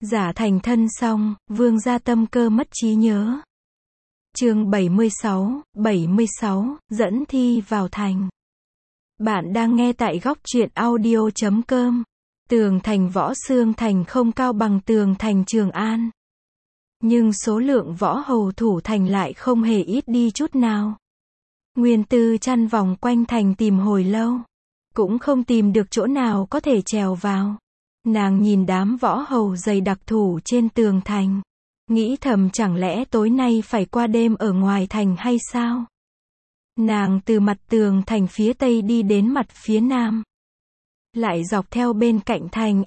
Giả thành thân xong, vương gia tâm cơ mất trí nhớ. Chương 76, dẫn thi vào thành. Bạn đang nghe tại góc truyện audio.com. Tường thành Võ Xương Thành không cao bằng tường thành Trường An. Nhưng số lượng võ hầu thủ thành lại không hề ít đi chút nào. Nguyên Tư chăn vòng quanh thành tìm hồi lâu, cũng không tìm được chỗ nào có thể trèo vào. Nàng nhìn đám võ hầu dày đặc thủ trên tường thành, nghĩ thầm chẳng lẽ tối nay phải qua đêm ở ngoài thành hay sao? Nàng từ mặt tường thành phía tây đi đến mặt phía nam, lại dọc theo bên cạnh thành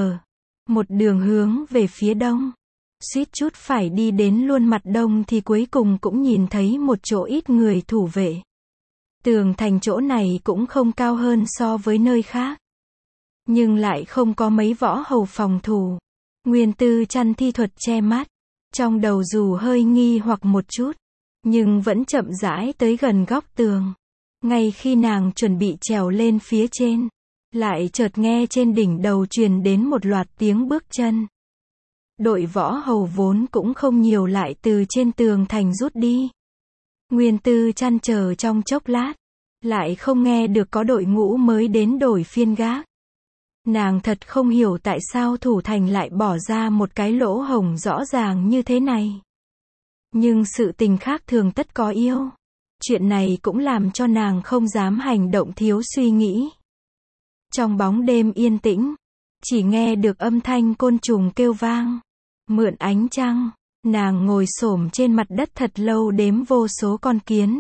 một đường hướng về phía đông. Suýt chút phải đi đến luôn mặt đông thì cuối cùng cũng nhìn thấy một chỗ ít người thủ vệ. Tường thành chỗ này cũng không cao hơn so với nơi khác, nhưng lại không có mấy võ hầu phòng thủ. Nguyên Tư chăn thi thuật che mắt, trong đầu dù hơi nghi hoặc một chút, nhưng vẫn chậm rãi tới gần góc tường. Ngay khi nàng chuẩn bị trèo lên phía trên, lại chợt nghe trên đỉnh đầu truyền đến một loạt tiếng bước chân. Đội võ hầu vốn cũng không nhiều lại từ trên tường thành rút đi. Nguyên Tư chăn chờ trong chốc lát, lại không nghe được có đội ngũ mới đến đổi phiên gác. Nàng thật không hiểu tại sao thủ thành lại bỏ ra một cái lỗ hổng rõ ràng như thế này. Nhưng sự tình khác thường tất có yêu. Chuyện này cũng làm cho nàng không dám hành động thiếu suy nghĩ. Trong bóng đêm yên tĩnh, chỉ nghe được âm thanh côn trùng kêu vang. Mượn ánh trăng, nàng ngồi xổm trên mặt đất thật lâu đếm vô số con kiến.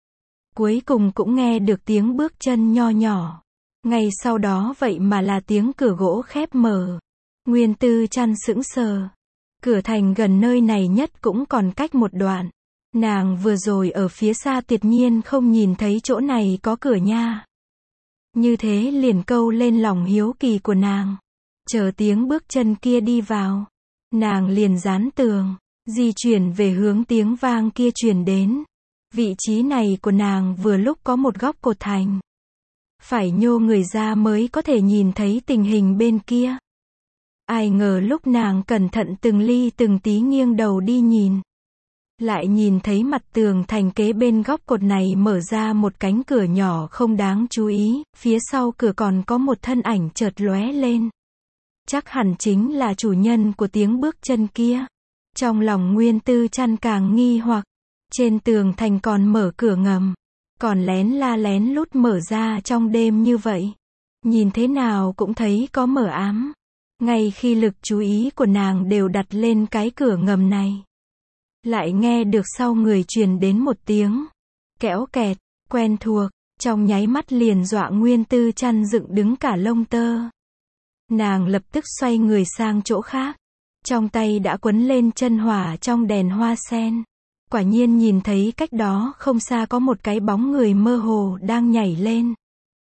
Cuối cùng cũng nghe được tiếng bước chân nho nhỏ. Ngay sau đó vậy mà là tiếng cửa gỗ khép mở. Nguyên Tư chăn sững sờ. Cửa thành gần nơi này nhất cũng còn cách một đoạn. Nàng vừa rồi ở phía xa tuyệt nhiên không nhìn thấy chỗ này có cửa nha. Như thế liền câu lên lòng hiếu kỳ của nàng. Chờ tiếng bước chân kia đi vào, nàng liền dán tường, di chuyển về hướng tiếng vang kia truyền đến. Vị trí này của nàng vừa lúc có một góc cột thành. Phải nhô người ra mới có thể nhìn thấy tình hình bên kia. Ai ngờ lúc nàng cẩn thận từng ly từng tí nghiêng đầu đi nhìn, lại nhìn thấy mặt tường thành kế bên góc cột này mở ra một cánh cửa nhỏ không đáng chú ý, phía sau cửa còn có một thân ảnh chợt lóe lên. Chắc hẳn chính là chủ nhân của tiếng bước chân kia. Trong lòng Nguyên Tư chăn càng nghi hoặc, trên tường thành còn mở cửa ngầm, còn lén lút mở ra trong đêm như vậy. Nhìn thế nào cũng thấy có mờ ám. Ngay khi lực chú ý của nàng đều đặt lên cái cửa ngầm này, lại nghe được sau người truyền đến một tiếng kéo kẹt, quen thuộc, trong nháy mắt liền dọa Nguyên Tư chăn dựng đứng cả lông tơ. Nàng lập tức xoay người sang chỗ khác, trong tay đã quấn lên chân hỏa trong đèn hoa sen. Quả nhiên nhìn thấy cách đó không xa có một cái bóng người mơ hồ đang nhảy lên.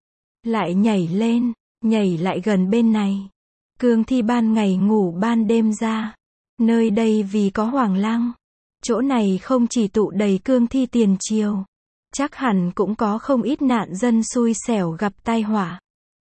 Lại nhảy lên, nhảy lại gần bên này. Cương thi ban ngày ngủ ban đêm ra. Nơi đây vì có Hoàng Lăng, chỗ này không chỉ tụ đầy cương thi tiền triều, chắc hẳn cũng có không ít nạn dân xui xẻo gặp tai họa,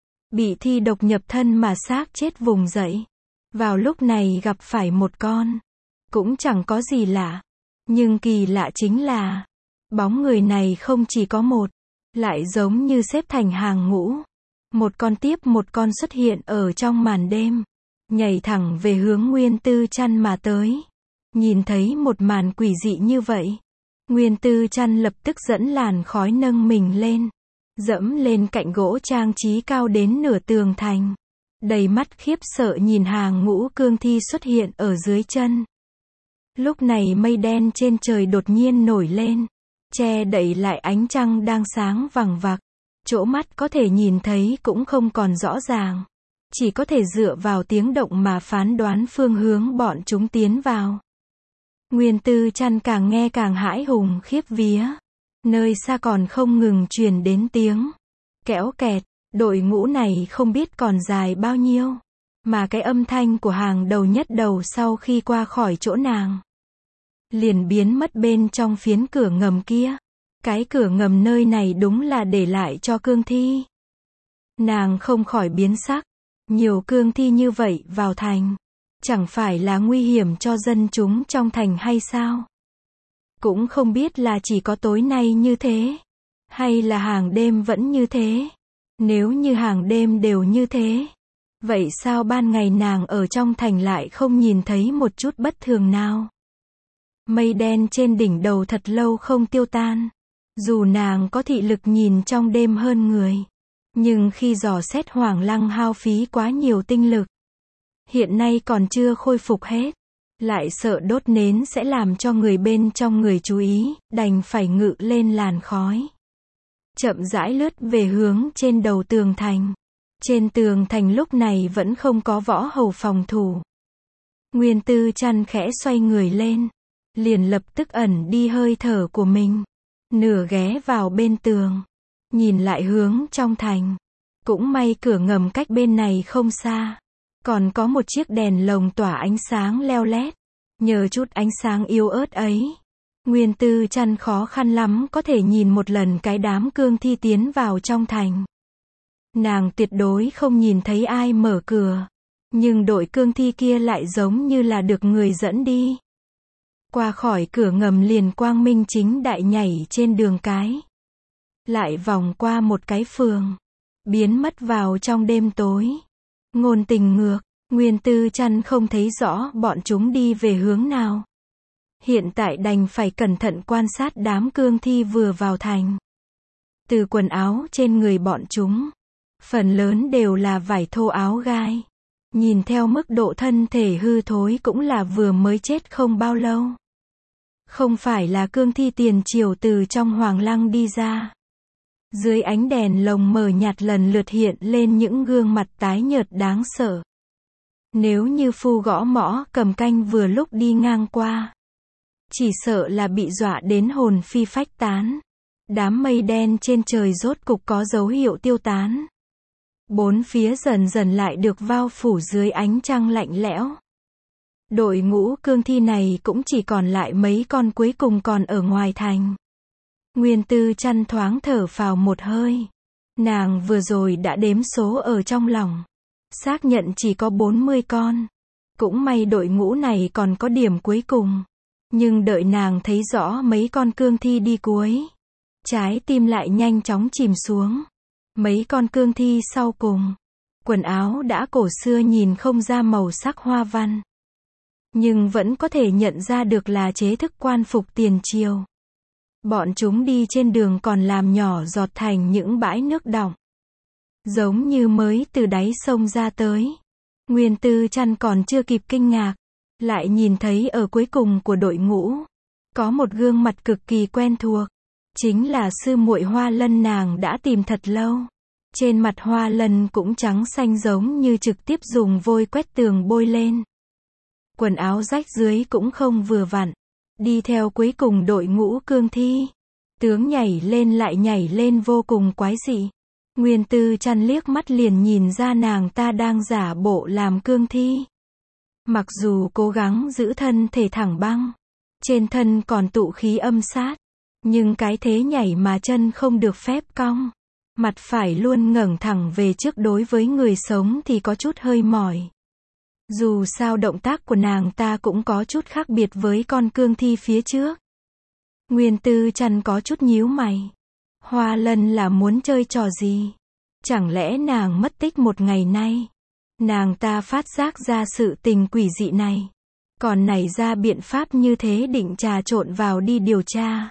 bị thi độc nhập thân mà xác chết vùng dậy. Vào lúc này gặp phải một con, cũng chẳng có gì lạ. Nhưng kỳ lạ chính là, bóng người này không chỉ có một, lại giống như xếp thành hàng ngũ. Một con tiếp một con xuất hiện ở trong màn đêm, nhảy thẳng về hướng Nguyên Tư chăn mà tới. Nhìn thấy một màn quỷ dị như vậy, Nguyên Tư chăn lập tức dẫn làn khói nâng mình lên, dẫm lên cạnh gỗ trang trí cao đến nửa tường thành. Đầy mắt khiếp sợ nhìn hàng ngũ cương thi xuất hiện ở dưới chân. Lúc này mây đen trên trời đột nhiên nổi lên, che đậy lại ánh trăng đang sáng vằng vặc. Chỗ mắt có thể nhìn thấy cũng không còn rõ ràng, chỉ có thể dựa vào tiếng động mà phán đoán phương hướng bọn chúng tiến vào. Nguyên Tư chăn càng nghe càng hãi hùng khiếp vía. Nơi xa còn không ngừng truyền đến tiếng kéo kẹt. Đội ngũ này không biết còn dài bao nhiêu, mà cái âm thanh của hàng đầu nhất đầu sau khi qua khỏi chỗ nàng, liền biến mất bên trong phiến cửa ngầm kia. Cái cửa ngầm nơi này đúng là để lại cho cương thi. Nàng không khỏi biến sắc. Nhiều cương thi như vậy vào thành, Chẳng phải là nguy hiểm cho dân chúng trong thành hay sao? Cũng không biết là chỉ có tối nay như thế, hay là hàng đêm vẫn như thế. Nếu như hàng đêm đều như thế, vậy sao ban ngày nàng ở trong thành lại không nhìn thấy một chút bất thường nào? Mây đen trên đỉnh đầu thật lâu không tiêu tan. Dù nàng có thị lực nhìn trong đêm hơn người, nhưng khi dò xét Hoàng Lăng hao phí quá nhiều tinh lực. Hiện nay còn chưa khôi phục hết. Lại sợ đốt nến sẽ làm cho người bên trong người chú ý, đành phải ngự lên làn khói. Chậm rãi lướt về hướng trên đầu tường thành. Trên tường thành lúc này vẫn không có võ hầu phòng thủ. Nguyên Tư Trăn khẽ xoay người lên, liền lập tức ẩn đi hơi thở của mình. Nửa ghé vào bên tường, nhìn lại hướng trong thành. Cũng may cửa ngầm cách bên này không xa. Còn có một chiếc đèn lồng tỏa ánh sáng leo lét. Nhờ chút ánh sáng yếu ớt ấy, Nguyên Tư Trăn khó khăn lắm có thể nhìn một lần cái đám cương thi tiến vào trong thành. Nàng tuyệt đối không nhìn thấy ai mở cửa, nhưng đội cương thi kia lại giống như là được người dẫn đi. Qua khỏi cửa ngầm liền quang minh chính đại nhảy trên đường cái. Lại vòng qua một cái phường, biến mất vào trong đêm tối. Ngôn tình ngược, Nguyên Tư Trăn không thấy rõ bọn chúng đi về hướng nào. Hiện tại đành phải cẩn thận quan sát đám cương thi vừa vào thành. Từ quần áo trên người bọn chúng, phần lớn đều là vải thô áo gai. Nhìn theo mức độ thân thể hư thối cũng là vừa mới chết không bao lâu. Không phải là cương thi tiền triều từ trong Hoàng Lăng đi ra. Dưới ánh đèn lồng mờ nhạt lần lượt hiện lên những gương mặt tái nhợt đáng sợ. Nếu như phu gõ mõ cầm canh vừa lúc đi ngang qua, chỉ sợ là bị dọa đến hồn phi phách tán. Đám mây đen trên trời rốt cục có dấu hiệu tiêu tán. Bốn phía dần dần lại được bao phủ dưới ánh trăng lạnh lẽo. Đội ngũ cương thi này cũng chỉ còn lại mấy con cuối cùng còn ở ngoài thành. Nguyên Tư Trăn thoáng thở phào một hơi. Nàng vừa rồi đã đếm số ở trong lòng, xác nhận chỉ có 40 con. Cũng may đội ngũ này còn có điểm cuối cùng. Nhưng đợi nàng thấy rõ mấy con cương thi đi cuối, trái tim lại nhanh chóng chìm xuống. Mấy con cương thi sau cùng, quần áo đã cổ xưa nhìn không ra màu sắc hoa văn, nhưng vẫn có thể nhận ra được là chế thức quan phục tiền triều. Bọn chúng đi trên đường còn làm nhỏ giọt thành những bãi nước đọng, giống như mới từ đáy sông ra tới. Nguyên Tư Trăn còn chưa kịp kinh ngạc, lại nhìn thấy ở cuối cùng của đội ngũ, có một gương mặt cực kỳ quen thuộc. Chính là sư muội Hoa Lân nàng đã tìm thật lâu. Trên mặt Hoa Lân cũng trắng xanh giống như trực tiếp dùng vôi quét tường bôi lên. Quần áo rách dưới cũng không vừa vặn. Đi theo cuối cùng đội ngũ cương thi. Tướng nhảy lên lại nhảy lên vô cùng quái dị. Nguyên Tư Trăn liếc mắt liền nhìn ra nàng ta đang giả bộ làm cương thi. Mặc dù cố gắng giữ thân thể thẳng băng, trên thân còn tụ khí âm sát, nhưng cái thế nhảy mà chân không được phép cong, mặt phải luôn ngẩng thẳng về trước đối với người sống thì có chút hơi mỏi. Dù sao động tác của nàng ta cũng có chút khác biệt với con cương thi phía trước. Nguyên Tư Trăn có chút nhíu mày. Hoa Lân là muốn chơi trò gì? Chẳng lẽ nàng mất tích một ngày nay? Nàng ta phát giác ra sự tình quỷ dị này, còn nảy ra biện pháp như thế định trà trộn vào đi điều tra.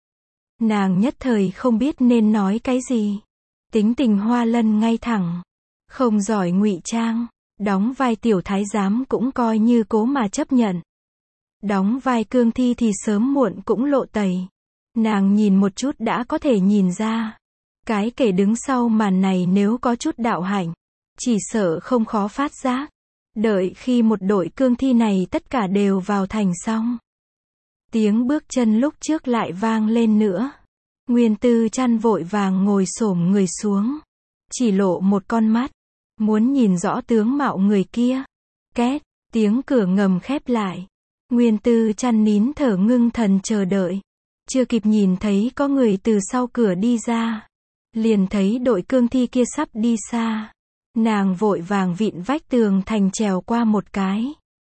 Nàng nhất thời không biết nên nói cái gì. Tính tình Hoa Lân ngay thẳng, không giỏi ngụy trang, đóng vai tiểu thái giám cũng coi như cố mà chấp nhận. Đóng vai cương thi thì sớm muộn cũng lộ tẩy. Nàng nhìn một chút đã có thể nhìn ra. Cái kẻ đứng sau màn này nếu có chút đạo hạnh, chỉ sợ không khó phát giác. Đợi khi một đội cương thi này tất cả đều vào thành xong, tiếng bước chân lúc trước lại vang lên nữa. Nguyên Tư Trăn vội vàng ngồi xổm người xuống, chỉ lộ một con mắt, muốn nhìn rõ tướng mạo người kia. Két, tiếng cửa ngầm khép lại. Nguyên Tư Trăn nín thở ngưng thần chờ đợi. Chưa kịp nhìn thấy có người từ sau cửa đi ra, liền thấy đội cương thi kia sắp đi xa. Nàng vội vàng vịn vách tường thành trèo qua một cái,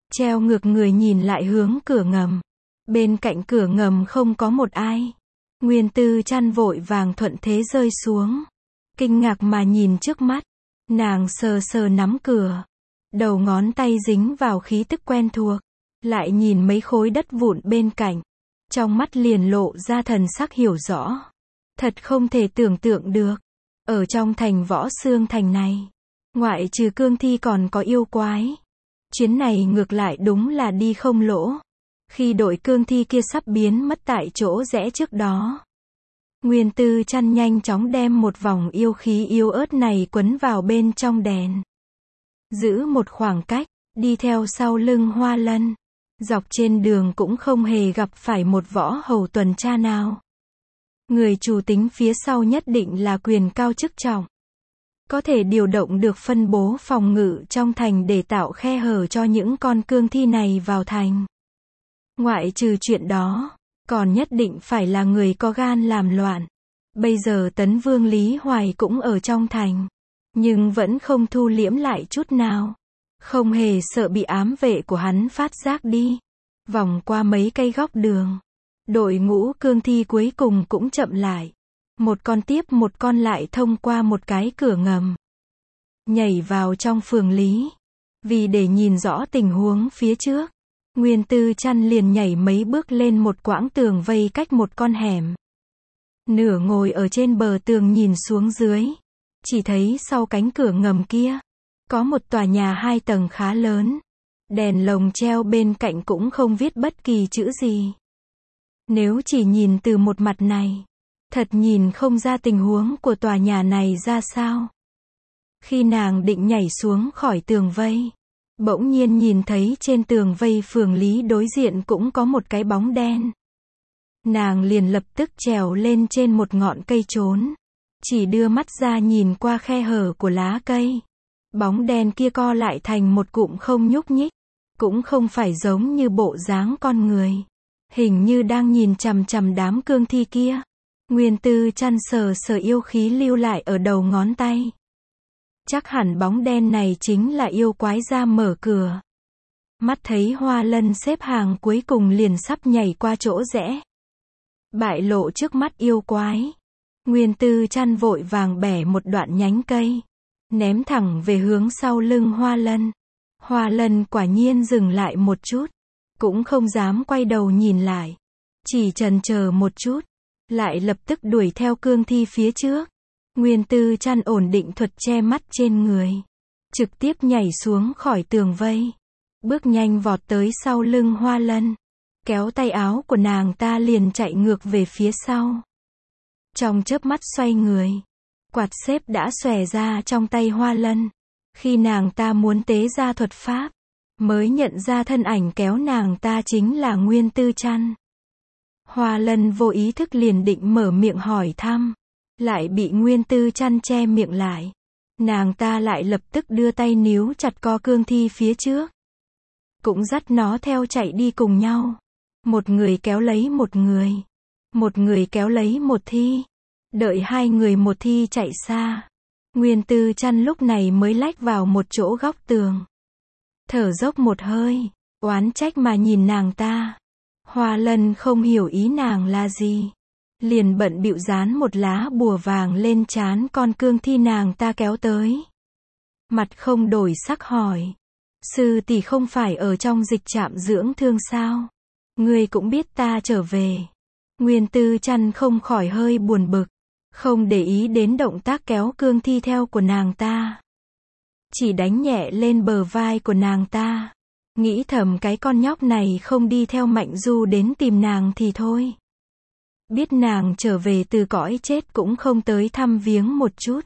treo ngược người nhìn lại hướng cửa ngầm. Bên cạnh cửa ngầm không có một ai. Nguyên Tư Trăn vội vàng thuận thế rơi xuống. Kinh ngạc mà nhìn trước mắt. Nàng sờ sờ nắm cửa. Đầu ngón tay dính vào khí tức quen thuộc. Lại nhìn mấy khối đất vụn bên cạnh. Trong mắt liền lộ ra thần sắc hiểu rõ. Thật không thể tưởng tượng được. Ở trong thành Võ Xương Thành này, ngoại trừ cương thi còn có yêu quái. Chuyến này ngược lại đúng là đi không lỗ. Khi đội cương thi kia sắp biến mất tại chỗ rẽ trước đó, Nguyên Tư Trăn nhanh chóng đem một vòng yêu khí yếu ớt này quấn vào bên trong đèn. Giữ một khoảng cách, đi theo sau lưng Hoa Lân. Dọc trên đường cũng không hề gặp phải một võ hầu tuần tra nào. Người chủ tính phía sau nhất định là quyền cao chức trọng. Có thể điều động được phân bố phòng ngự trong thành để tạo khe hở cho những con cương thi này vào thành. Ngoại trừ chuyện đó, còn nhất định phải là người có gan làm loạn. Bây giờ Tấn Vương Lý Hoài cũng ở trong thành, nhưng vẫn không thu liễm lại chút nào. Không hề sợ bị ám vệ của hắn phát giác đi. Vòng qua mấy cây góc đường, đội ngũ cương thi cuối cùng cũng chậm lại. Một con tiếp một con lại thông qua một cái cửa ngầm. Nhảy vào trong phường Lý. Vì để nhìn rõ tình huống phía trước, Nguyên Tư Trăn liền nhảy mấy bước lên một quãng tường vây cách một con hẻm. Nửa ngồi ở trên bờ tường nhìn xuống dưới. Chỉ thấy sau cánh cửa ngầm kia, có một tòa nhà 2 tầng khá lớn. Đèn lồng treo bên cạnh cũng không viết bất kỳ chữ gì. Nếu chỉ nhìn từ một mặt này, thật nhìn không ra tình huống của tòa nhà này ra sao. Khi nàng định nhảy xuống khỏi tường vây, bỗng nhiên nhìn thấy trên tường vây phường Lý đối diện cũng có một cái bóng đen. Nàng liền lập tức trèo lên trên một ngọn cây trốn. Chỉ đưa mắt ra nhìn qua khe hở của lá cây. Bóng đen kia co lại thành một cụm không nhúc nhích. Cũng không phải giống như bộ dáng con người. Hình như đang nhìn chằm chằm đám cương thi kia. Nguyên Tư Trăn sờ sờ yêu khí lưu lại ở đầu ngón tay. Chắc hẳn bóng đen này chính là yêu quái ra mở cửa. Mắt thấy Hoa Lân xếp hàng cuối cùng liền sắp nhảy qua chỗ rẽ. Bại lộ trước mắt yêu quái. Nguyên Tư Trăn vội vàng bẻ một đoạn nhánh cây. Ném thẳng về hướng sau lưng Hoa Lân. Hoa Lân quả nhiên dừng lại một chút. Cũng không dám quay đầu nhìn lại. Chỉ chần chờ một chút. Lại lập tức đuổi theo cương thi phía trước. Nguyên Tư Trăn ổn định thuật che mắt trên người. Trực tiếp nhảy xuống khỏi tường vây. Bước nhanh vọt tới sau lưng Hoa Lân. Kéo tay áo của nàng ta liền chạy ngược về phía sau. Trong chớp mắt xoay người. Quạt xếp đã xòe ra trong tay Hoa Lân. Khi nàng ta muốn tế ra thuật pháp, mới nhận ra thân ảnh kéo nàng ta chính là Nguyên Tư Trăn. Hoa Lân vô ý thức liền định mở miệng hỏi thăm. Lại bị Nguyên Tư Trăn che miệng lại. Nàng ta lại lập tức đưa tay níu chặt co cương thi phía trước. Cũng dắt nó theo chạy đi cùng nhau. Một người kéo lấy một người. Một người kéo lấy một thi. Đợi 2 người một thi chạy xa. Nguyên Tư Trăn lúc này mới lách vào một chỗ góc tường. Thở dốc một hơi. Oán trách mà nhìn nàng ta. Hoa Lân không hiểu ý nàng là gì. Liền bận bịu dán một lá bùa vàng lên trán con cương thi nàng ta kéo tới. Mặt không đổi sắc hỏi. Sư tỷ không phải ở trong dịch trạm dưỡng thương sao? Ngươi cũng biết ta trở về. Nguyên Tư Trăn không khỏi hơi buồn bực. Không để ý đến động tác kéo cương thi theo của nàng ta. Chỉ đánh nhẹ lên bờ vai của nàng ta. Nghĩ thầm cái con nhóc này không đi theo Mạnh Du đến tìm nàng thì thôi. Biết nàng trở về từ cõi chết cũng không tới thăm viếng một chút.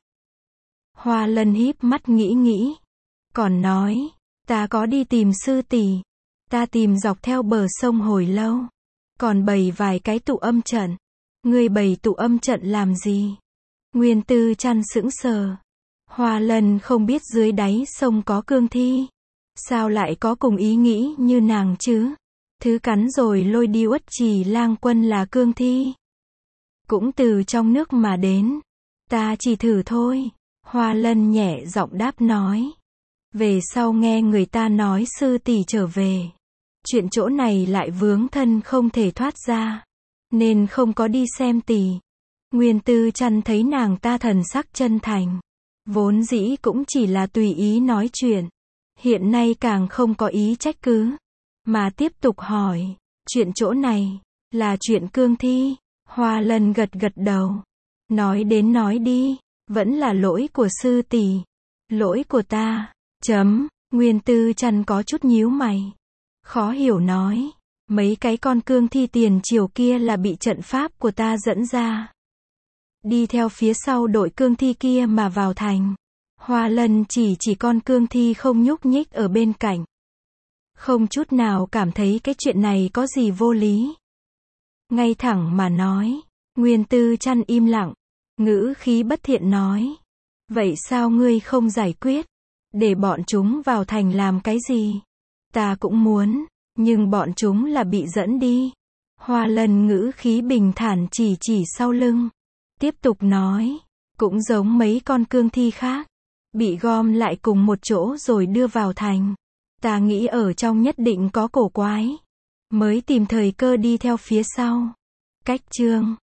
Hoa Lân híp mắt nghĩ. Còn nói, ta có đi tìm sư tỷ. Ta tìm dọc theo bờ sông hồi lâu. Còn bày vài cái tụ âm trận. Ngươi bày tụ âm trận làm gì? Nguyên Tư Trăn sững sờ. Hoa Lân không biết dưới đáy sông có cương thi. Sao lại có cùng ý nghĩ như nàng chứ? Thứ cắn rồi lôi đi Uất Trì Lang Quân là cương thi. Cũng từ trong nước mà đến. Ta chỉ thử thôi. Hoa Lân nhẹ giọng đáp nói. Về sau nghe người ta nói sư tỷ trở về. Chuyện chỗ này lại vướng thân không thể thoát ra. Nên không có đi xem tỷ. Nguyên Tư Trăn thấy nàng ta thần sắc chân thành. Vốn dĩ cũng chỉ là tùy ý nói chuyện. Hiện nay càng không có ý trách cứ. Mà tiếp tục hỏi. Chuyện chỗ này, là chuyện cương thi. Hoa Lân gật gật đầu. Nói đến nói đi, vẫn là lỗi của sư tỷ. Lỗi của ta. Nguyên Tư Trăn có chút nhíu mày. Khó hiểu nói. Mấy cái con cương thi tiền triều kia là bị trận pháp của ta dẫn ra. Đi theo phía sau đội cương thi kia mà vào thành. Hoa Lân chỉ con cương thi không nhúc nhích ở bên cạnh. Không chút nào cảm thấy cái chuyện này có gì vô lý. Ngay thẳng mà nói. Nguyên Tư Trăn im lặng. Ngữ khí bất thiện nói. Vậy sao ngươi không giải quyết? Để bọn chúng vào thành làm cái gì? Ta cũng muốn. Nhưng bọn chúng là bị dẫn đi. Hoa Lân ngữ khí bình thản chỉ sau lưng. Tiếp tục nói. Cũng giống mấy con cương thi khác. Bị gom lại cùng một chỗ rồi đưa vào thành. Ta nghĩ ở trong nhất định có cổ quái. Mới tìm thời cơ đi theo phía sau. Cách chương